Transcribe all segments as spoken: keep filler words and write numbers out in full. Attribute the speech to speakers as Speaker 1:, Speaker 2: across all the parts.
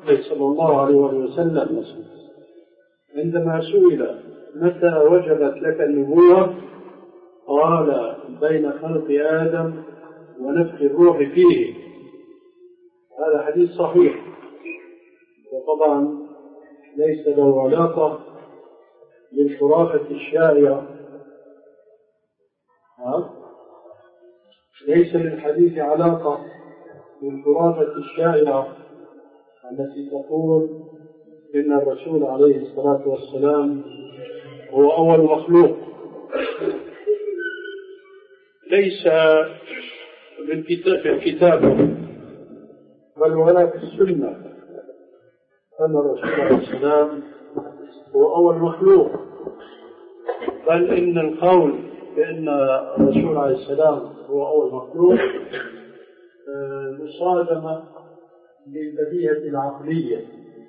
Speaker 1: صلى الله عليه وسلم عندما سئل متى وجبت لك النبوة قال بين خلق آدم ونفخ الروح فيه. هذا حديث صحيح، وطبعا ليس له علاقة بالخرافة الشائعة، ليس للحديث علاقة بالخرافة الشائعة التي تقول إن الرسول عليه الصلاة والسلام هو أول مخلوق. ليس في الكتاب بل ولا في السنة أن الرسول عليه السلام هو أول مخلوق، بل إن القول بأن الرسول عليه السلام هو أول مخلوق مصادمة للبديهة العقلية،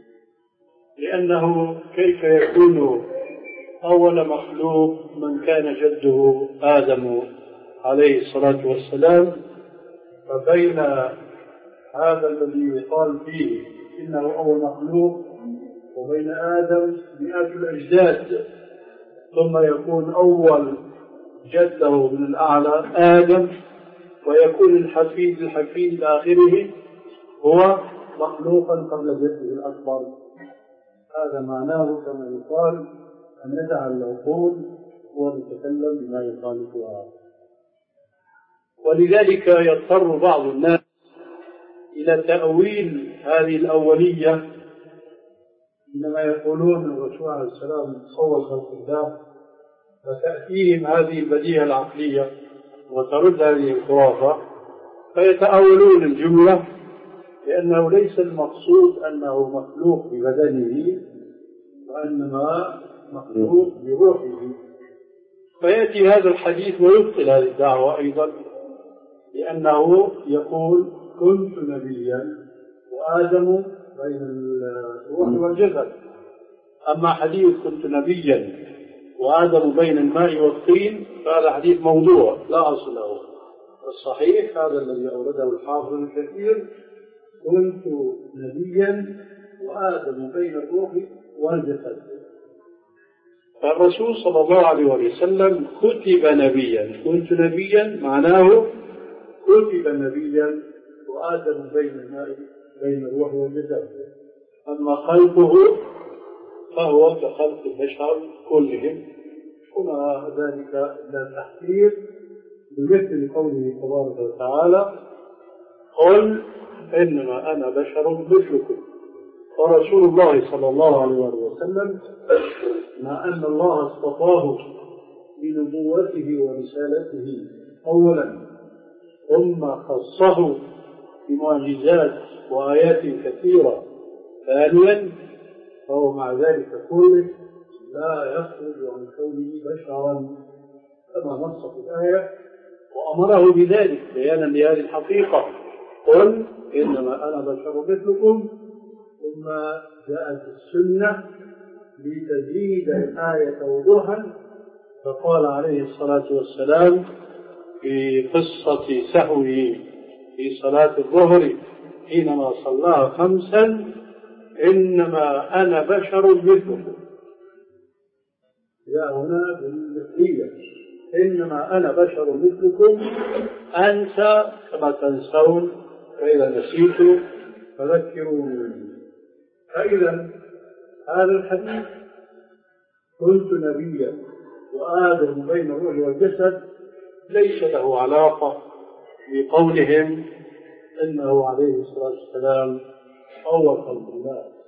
Speaker 1: لأنه كيف يكون أول مخلوق من كان جده آدم عليه الصلاة والسلام، فبين هذا الذي يقال فيه إنه أول مخلوق وبين آدم مئات الأجداد، ثم يكون أول جد له من الأعلى آدم، ويكون الحفيد الحفيد إلى آخره هو مخلوقا قبل جده الأكبر. هذا معناه كما يقال أن ندع العقول ونتكلم بما يخالفها. ولذلك يضطر بعض الناس إلى تأويل هذه الأولية عندما يقولون الرسول عليه السلام أول خلق الله، فتأتيهم هذه البديهة العقلية وترد هذه الخرافة، فيتأولون الجملة لأنه ليس المقصود أنه مخلوق ببدنه، وإنما مخلوق بروحه. فيأتي هذا الحديث ويبطل هذه الدعوة أيضا، لأنه يقول كنت نبيا وآدم بين الروح والجسد. أما حديث كنت نبيا وآدم بين الماء والطين فهذا حديث موضوع لا أصل له. الصحيح هذا الذي أورده الحافظ الكثير، كنت نبيا وآدم بين الروح والجسد. فالرسول صلى الله عليه وسلم كتب نبيا، كنت نبيا معناه كتب نبيا وآدم بين الماء بين الروح والجسد. أما خلقه فهو كخلق البشر كلهم، وما ذلك إلا تحقير بمثل قوله تبارك وتعالى قل إنما أنا بشر مثلكم. ورسول الله صلى الله عليه وسلم مع أن الله اصطفاه بنبوته ورسالته أولا، ثم خصه بمعجزات وآيات كثيرة ثانيا، فهو مع ذلك كله لا يخرج عن كونه بشرا كما نص في الآية، وأمره بذلك بيانا لهذه الحقيقة قل إنما أنا بشر مثلكم. ثم جاءت السنة لتزيد الآية وضوحا، فقال عليه الصلاة والسلام في قصة سهوه في صلاة الظهر حينما صلاها خمسا إنما أنا بشر مثلكم. جاء هنا بالمثلية إنما أنا بشر مثلكم، أنسى كما تنسون، فإذا نسيت فذكروني. فإذا هذا الحديث كنت نبيا وآدم بين الروح والجسد ليس له علاقة بقولهم إنه عليه الصلاة والسلام أول خلق الله.